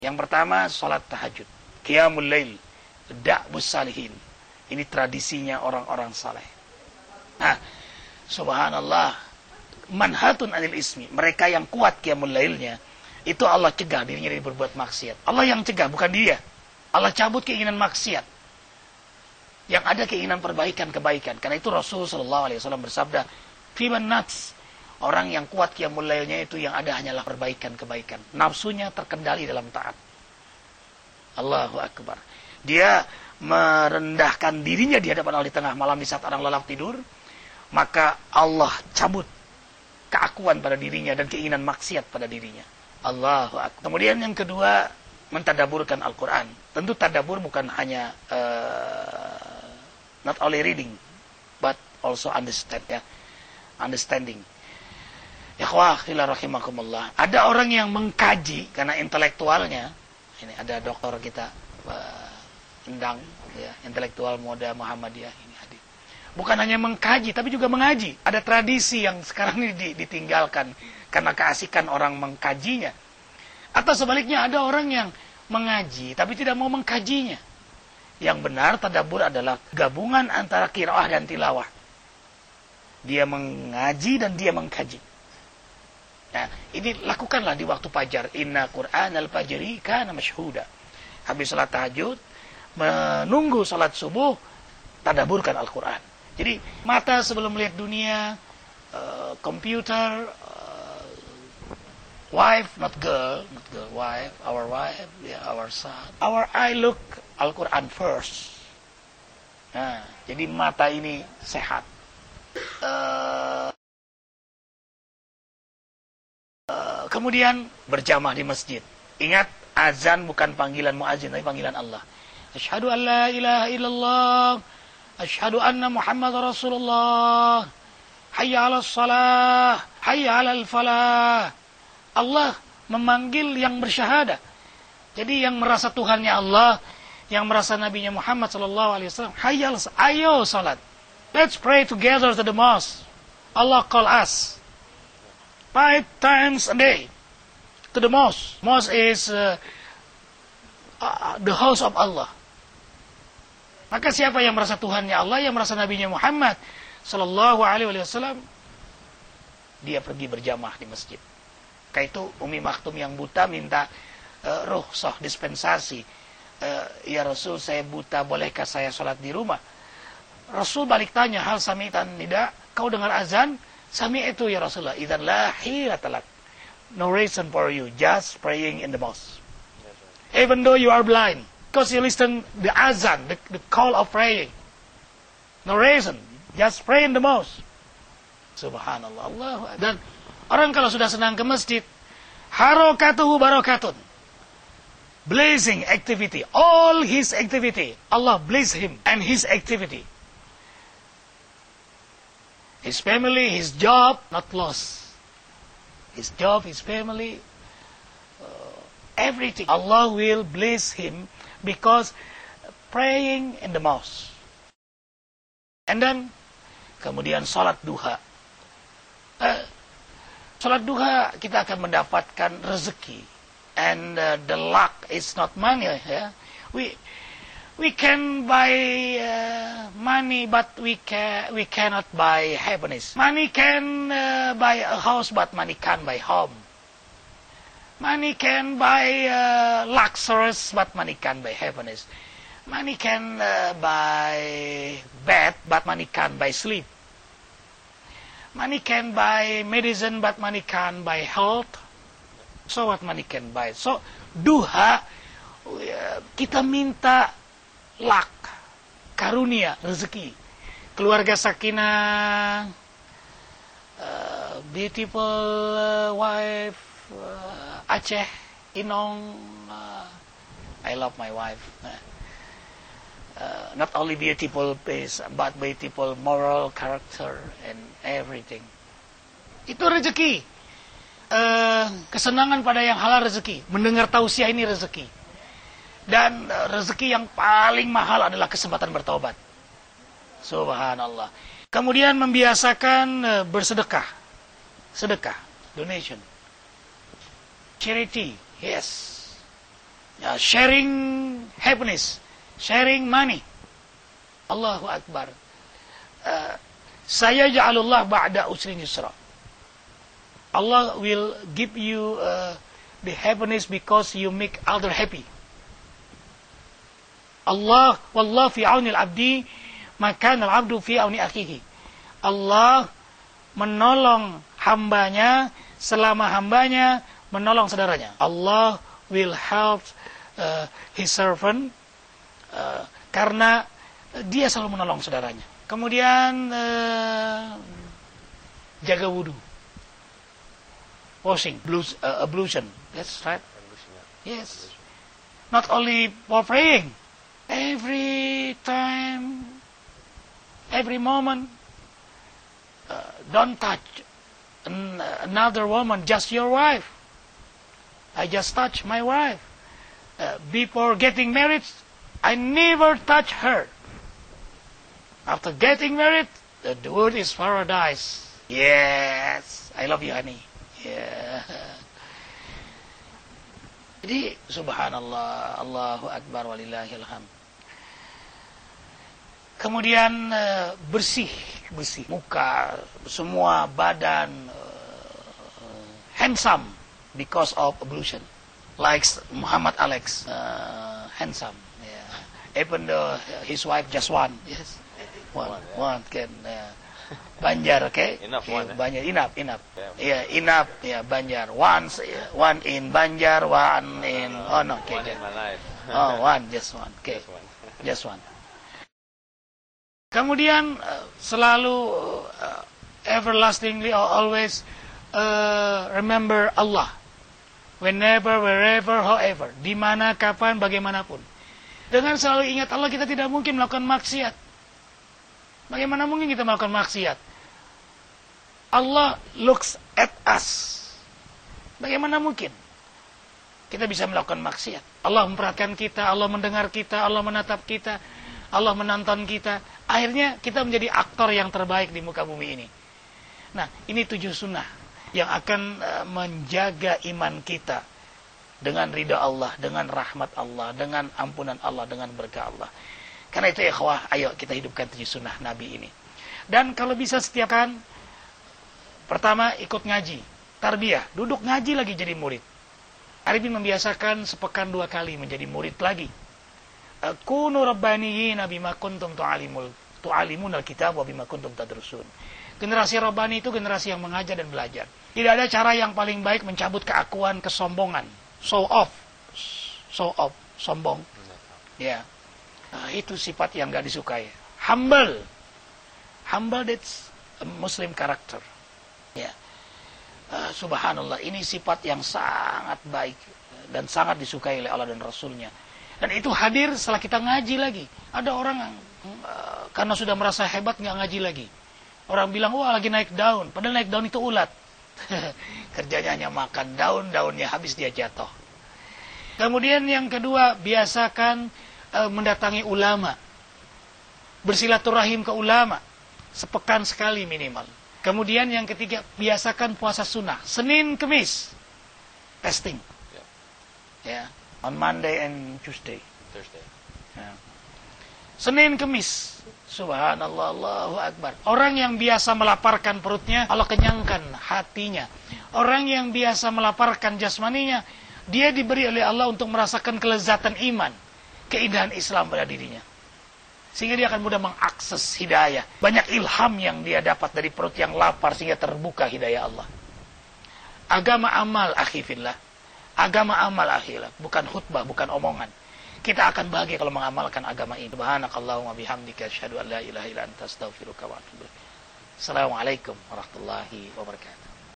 Yang pertama, sholat tahajud. Qiyamul lail. Da'bus salihin. Ini tradisinya orang-orang saleh. Nah, subhanallah. Manhatun anil ismi. Mereka yang kuat qiyamul lailnya, itu Allah cegah dirinya dari berbuat maksiat. Allah yang cegah, bukan dia. Allah cabut keinginan maksiat. Yang ada keinginan perbaikan-kebaikan. Karena itu Rasulullah SAW bersabda, Fiman nats. Orang yang kuat qiyamul lailnya itu yang ada hanyalah perbaikan-kebaikan. Nafsunya terkendali dalam taat. Allahu Akbar. Dia merendahkan dirinya di hadapan Allah di tengah malam di saat orang lelap tidur. Maka Allah cabut keakuan pada dirinya dan keinginan maksiat pada dirinya. Allahu Akbar. Kemudian yang kedua, mentadaburkan Al-Quran. Tentu tadabur bukan hanya not only reading, but also understand, ya. Understanding. Ikhwah fillah rahimakumullah. Ada orang yang mengkaji karena intelektualnya. Ini ada dokter kita Endang, ya, intelektual muda Muhammadiyah ini hadir. Bukan hanya mengkaji tapi juga mengaji. Ada tradisi yang sekarang ini ditinggalkan karena keasikan orang mengkajinya. Atau sebaliknya ada orang yang mengaji tapi tidak mau mengkajinya. Yang benar tadabbur adalah gabungan antara qiraah dan tilawah. Dia mengaji dan dia mengkaji. Nah, ini lakukanlah di waktu fajar. Inna Qur'anal fajri kana masyhuda. Habis salat tahajud, menunggu salat subuh, tadaburkan Al-Quran. Jadi, mata sebelum melihat dunia, komputer, wife, not girl, wife, yeah, our son. Our eye look Al-Quran first. Nah, jadi mata ini sehat. Kemudian berjamaah di masjid. Ingat, azan bukan panggilan muazin, tapi panggilan Allah. Asyhadu an la ilaha illallah. Asyhadu anna Muhammad Rasulullah. Hayya 'alas shalah. Hayya 'alal falah. Allah memanggil yang bersyahadah. Jadi yang merasa Tuhannya Allah, yang merasa nabinya Muhammad sallallahu alaihi wasallam, hayya, ayo salat. Let's pray together to the mosque. Allah call us 5 times a day to the mosque. Mosque is the house of Allah. Maka siapa yang merasa Tuhannya Allah, yang merasa nabinya Muhammad sallallahu alaihi wasallam, dia pergi berjamaah di masjid. Kayak itu Umi Maktum yang buta minta rukhsah, dispensasi. Ya Rasul, saya buta, bolehkah saya sholat di rumah? Rasul balik tanya, hal sami'tan nida, kau dengar azan? Sami itu ya Rasulullah. Idzan la hilatalak. No reason for you, just praying in the mosque. Even though you are blind, because you listen the azan, the call of praying. No reason, just pray in the mosque. Subhanallah. Allahu Akbar. Dan orang kalau sudah senang ke masjid, harakatuhu barakatun. Blessing activity, all his activity, Allah bless him and his activity. His family, his job, not lost. His job, his family, everything. Allah will bless him because praying in the mosque. And then, kemudian salat duha. Salat duha kita akan mendapatkan rezeki. And the luck is not money. Yeah? We can buy money, but we cannot buy happiness. Money can buy a house, but money can't buy home. Money can buy luxuries, but money can't buy happiness. Money can buy bed, but money can't buy sleep. Money can buy medicine, but money can't buy health. So what money can buy? So duha, kita minta luck, karunia, rezeki, keluarga sakinah, beautiful wife, Aceh, Inong, I love my wife. Not only beautiful face, but beautiful moral character and everything. Itu rezeki. Kesenangan pada yang halal rezeki. Mendengar tausiah ini rezeki. Dan rezeki yang paling mahal adalah kesempatan bertaubat. Subhanallah. Kemudian membiasakan bersedekah. Sedekah, donation. Charity, yes. sharing happiness, sharing money. Allahu Akbar. Saya ja'alullah ba'da usrin yusra. Allah will give you the happiness because you make other happy. Allah wallahu fi auni al-abdi maka al-abdu fi auni akhihi. Allah menolong hambanya selama hambanya menolong saudaranya. Allah will help his servant karena dia selalu menolong saudaranya. Kemudian jaga wudu, washing, ablution. That's right. Yes. Not only for praying, every time, every moment. Don't touch another woman, just your wife. I just touched my wife. Before getting married, I never touch her. After getting married, the word is paradise. Yes, I love you, honey. Yeah. Jadi, subhanallah, Allahu Akbar, walillahil hamd. Kemudian bersih muka, semua badan handsome because of ablution. Like Muhammad Alex, handsome. Yeah. Even though his wife just one, yes, one can. Banjar, okay? Enough, okay, one, Banjar, enough. Yeah, enough. Yeah, Banjar. One in Banjar, one in. Oh no, okay. One in my life. One, just one. Okay, Just one. just one. Kemudian selalu everlastingly always remember Allah. Whenever, wherever, however, di mana, kapan, bagaimanapun. Dengan selalu ingat Allah, kita tidak mungkin melakukan maksiat. Bagaimana mungkin kita melakukan maksiat? Allah looks at us. Bagaimana mungkin kita bisa melakukan maksiat? Allah memperhatikan kita, Allah mendengar kita, Allah menatap kita, Allah menonton kita. Akhirnya kita menjadi aktor yang terbaik di muka bumi ini. Nah, ini 7 sunnah yang akan menjaga iman kita dengan ridha Allah, dengan rahmat Allah, dengan ampunan Allah, dengan berkah Allah. Karena itu ikhwah, ayo kita hidupkan 7 sunnah Nabi ini. Dan kalau bisa setiap kan, pertama ikut ngaji, tarbiyah, duduk ngaji lagi jadi murid. Arifin membiasakan sepekan 2 kali menjadi murid lagi. Kunu rabbaniyina bima kuntum tu'alimun al-kitab wa bima kuntum tadrusun. Generasi Rabbani itu generasi yang mengajar dan belajar. Tidak ada cara yang paling baik mencabut keakuan, kesombongan. Show off, sombong. Ya, itu sifat yang gak disukai. Humble, that's a Muslim character. Ya, subhanallah, ini sifat yang sangat baik dan sangat disukai oleh Allah dan Rasulnya. Dan itu hadir setelah kita ngaji lagi. Ada orang karena sudah merasa hebat nggak ngaji lagi. Orang bilang, wah lagi naik daun. Padahal naik daun itu ulat. Kerjanya hanya makan daun, daunnya habis dia jatuh. Kemudian yang kedua, biasakan mendatangi ulama. Bersilaturahim ke ulama. Sepekan sekali minimal. Kemudian yang ketiga, biasakan puasa sunnah. Senin, Kemis. Fasting. Ya. On Monday and Thursday. Ya. Senin, Kemis. Subhanallah, Allahu Akbar. Orang yang biasa melaparkan perutnya, Allah kenyangkan hatinya. Orang yang biasa melaparkan jasmaninya, dia diberi oleh Allah untuk merasakan kelezatan iman, keindahan Islam pada dirinya. Sehingga dia akan mudah mengakses hidayah. Banyak ilham yang dia dapat dari perut yang lapar sehingga terbuka hidayah Allah. Agama amal, akhi fillah. Agama amal, akhilah. Bukan khutbah, bukan omongan. Kita akan bahagia kalau mengamalkan agama ini. Subhanakallahumma bihamdika asyhadu an la ilaha illa anta astaghfiruka wa atubu ilaik. Assalamualaikum warahmatullahi wabarakatuh.